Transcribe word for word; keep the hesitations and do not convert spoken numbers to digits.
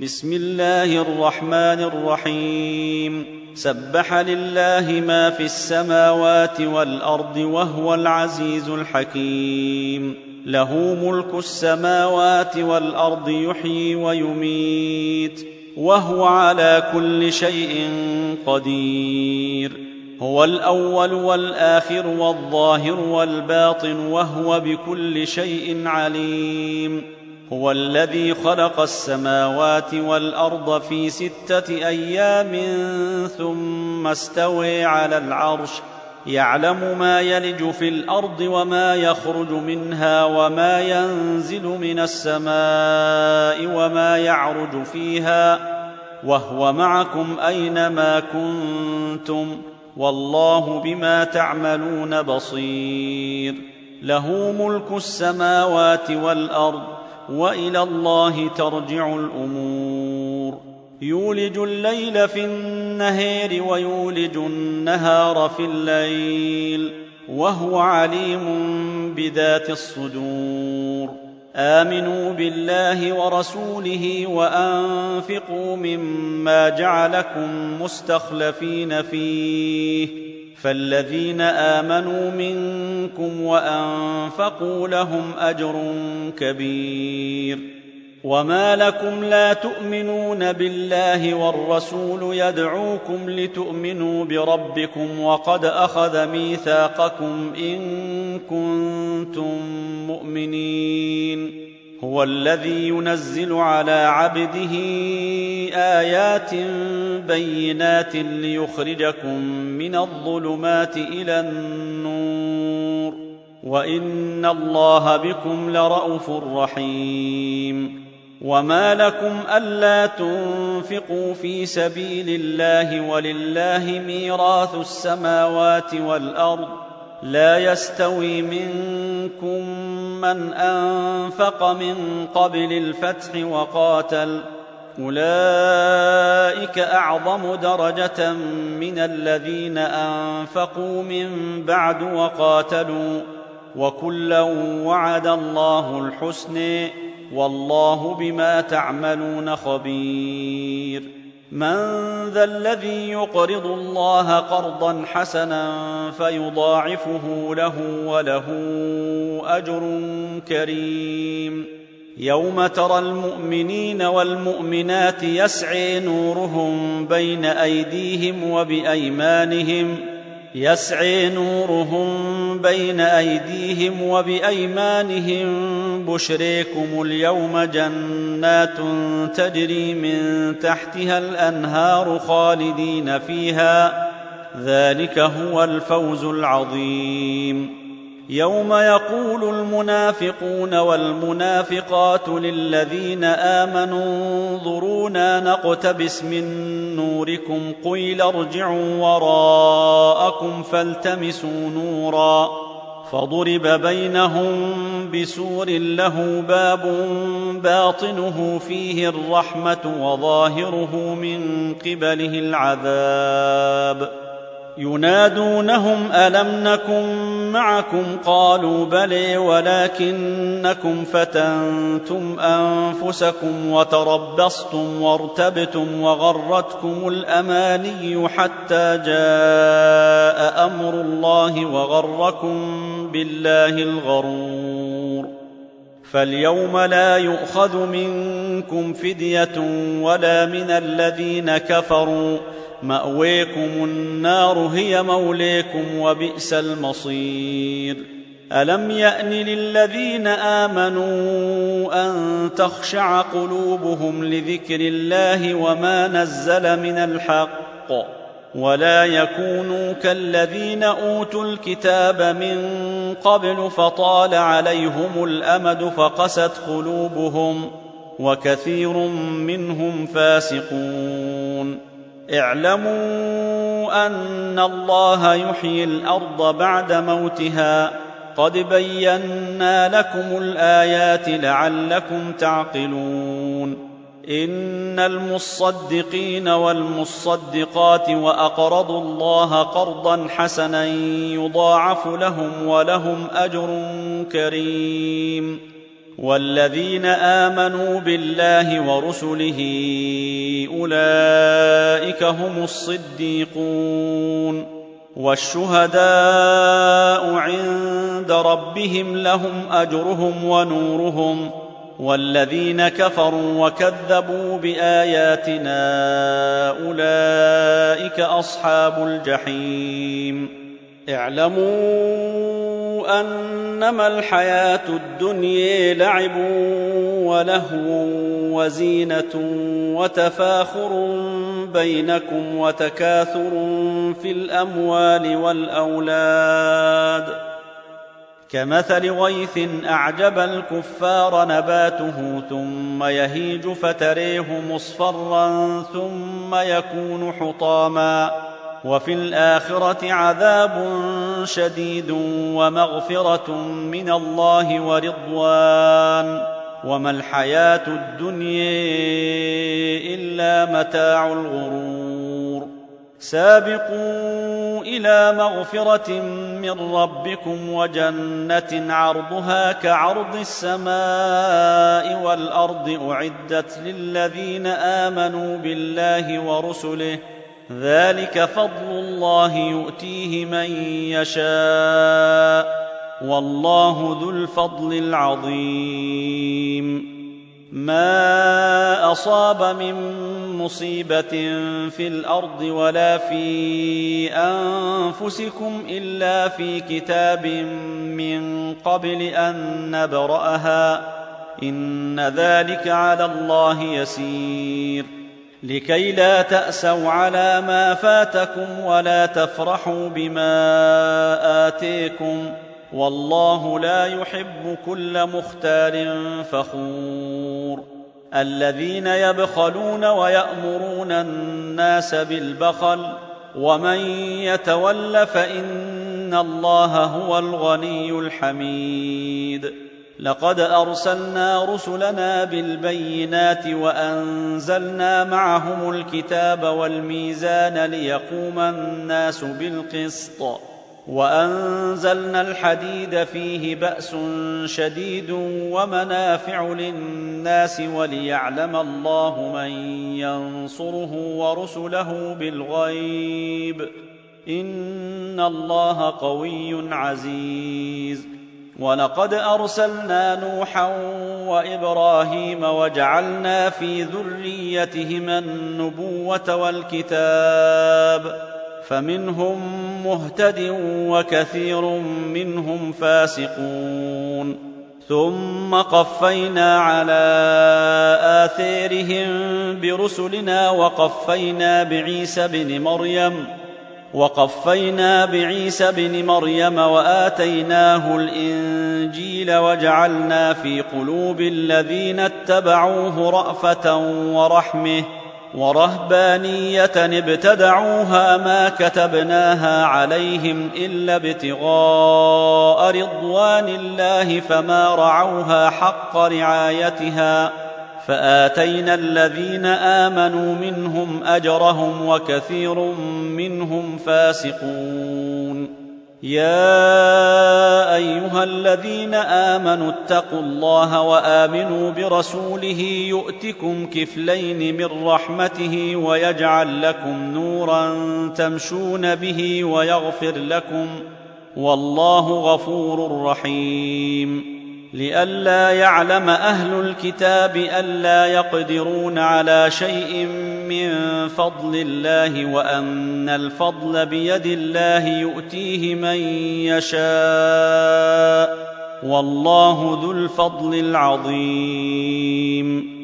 بسم الله الرحمن الرحيم سبح لله ما في السماوات والأرض وهو العزيز الحكيم له ملك السماوات والأرض يحيي ويميت وهو على كل شيء قدير هو الأول والآخر والظاهر والباطن وهو بكل شيء عليم هو الذي خلق السماوات والأرض في ستة أيام ثم استوى على العرش يعلم ما يلج في الأرض وما يخرج منها وما ينزل من السماء وما يعرج فيها وهو معكم أينما كنتم والله بما تعملون بصير له ملك السماوات والأرض وإلى الله ترجع الأمور يولج الليل في النهار ويولج النهار في الليل وهو عليم بذات الصدور آمنوا بالله ورسوله وأنفقوا مما جعلكم مستخلفين فيه فالذين آمنوا منكم وأنفقوا لهم أجر كبير وما لكم لا تؤمنون بالله والرسول يدعوكم لتؤمنوا بربكم وقد أخذ ميثاقكم إن كنتم مؤمنين هو الذي ينزل على عبده آيات بينات ليخرجكم من الظلمات إلى النور وإن الله بكم لرءوف رحيم وما لكم ألا تنفقوا في سبيل الله ولله ميراث السماوات والأرض لا يستوي منكم من أنفق من قبل الفتح وقاتل أولئك أعظم درجة من الذين أنفقوا من بعد وقاتلوا وكلا وعد الله الحسنى والله بما تعملون خبير من ذا الذي يقرض الله قرضا حسنا فيضاعفه له وله أجر كريم يوم ترى المؤمنين والمؤمنات يسعى نورهم بين أيديهم وبأيمانهم يسعى نورهم بين أيديهم وبأيمانهم بشريكم اليوم جنات تجري من تحتها الأنهار خالدين فيها ذلك هو الفوز العظيم يوم يقول المنافقون والمنافقات للذين آمنوا انظرونا نقتبس من نوركم قيل ارجعوا وراءكم فالتمسوا نورا فضرب بينهم بسور له باب باطنه فيه الرحمة وظاهره من قبله العذاب ينادونهم ألم نكن معكم قالوا بلى ولكنكم فتنتم أنفسكم وتربصتم وارتبتم وغرتكم الأماني حتى جاء أمر الله وغركم بالله الغرور فاليوم لا يؤخذ منكم فدية ولا من الذين كفروا مأويكم النار هي موليكم وبئس المصير ألم يأن للذين آمنوا أن تخشع قلوبهم لذكر الله وما نزل من الحق ولا يكونوا كالذين أوتوا الكتاب من قبل فطال عليهم الأمد فقست قلوبهم وكثير منهم فاسقون اعلموا أن الله يحيي الأرض بعد موتها قد بينا لكم الآيات لعلكم تعقلون إن المصدقين والمصدقات وأقرضوا الله قرضا حسنا يضاعف لهم ولهم أجر كريم والذين آمنوا بالله ورسله أولئك هم الصديقون والشهداء عند ربهم لهم أجرهم ونورهم والذين كفروا وكذبوا بآياتنا أولئك أصحاب الجحيم. اعلموا أنما الحياة الدنيا لعب ولهو وزينة وتفاخر بينكم وتكاثر في الأموال والأولاد كمثل غيث أعجب الكفار نباته ثم يهيج فتريه مصفرا ثم يكون حطاما وفي الآخرة عذاب شديد ومغفرة من الله ورضوان وما الحياة الدنيا إلا متاع الغرور. سابقوا إلى مغفرة من ربكم وجنة عرضها كعرض السماء والأرض أعدت للذين آمنوا بالله ورسله ذلك فضل الله يؤتيه من يشاء والله ذو الفضل العظيم. ما أصاب من مصيبة في الأرض ولا في أنفسكم إلا في كتاب من قبل أن نبرأها إن ذلك على الله يسير. لكي لا تأسوا على ما فاتكم ولا تفرحوا بما آتيكم والله لا يحب كل مختال فخور. الذين يبخلون ويأمرون الناس بالبخل ومن يتول فإن الله هو الغني الحميد. لقد أرسلنا رسلنا بالبينات وأنزلنا معهم الكتاب والميزان ليقوم الناس بالقسط وأنزلنا الحديد فيه بأس شديد ومنافع للناس وليعلم الله من ينصره ورسله بالغيب إن الله قوي عزيز. ولقد أرسلنا نوحا وإبراهيم وجعلنا في ذريتهما النبوة والكتاب فمنهم مهتد وكثير منهم فاسقون. ثم قفينا على آثارهم برسلنا وقفينا بعيسى بن مريم وقفينا بعيسى بن مريم وآتيناه الإنجيل وجعلنا في قلوب الذين اتبعوه رأفة ورحمة ورهبانية ابتدعوها ما كتبناها عليهم إلا ابتغاء رضوان الله فما رعوها حق رعايتها فآتينا الذين آمنوا منهم أجرهم وكثير منهم فاسقون. يا أيها الذين آمنوا اتقوا الله وآمنوا برسوله يؤتكم كفلين من رحمته ويجعل لكم نورا تمشون به ويغفر لكم والله غفور رحيم. لئلا يعلم أهل الكتاب ألا يقدرون على شيء من فضل الله وأن الفضل بيد الله يؤتيه من يشاء والله ذو الفضل العظيم.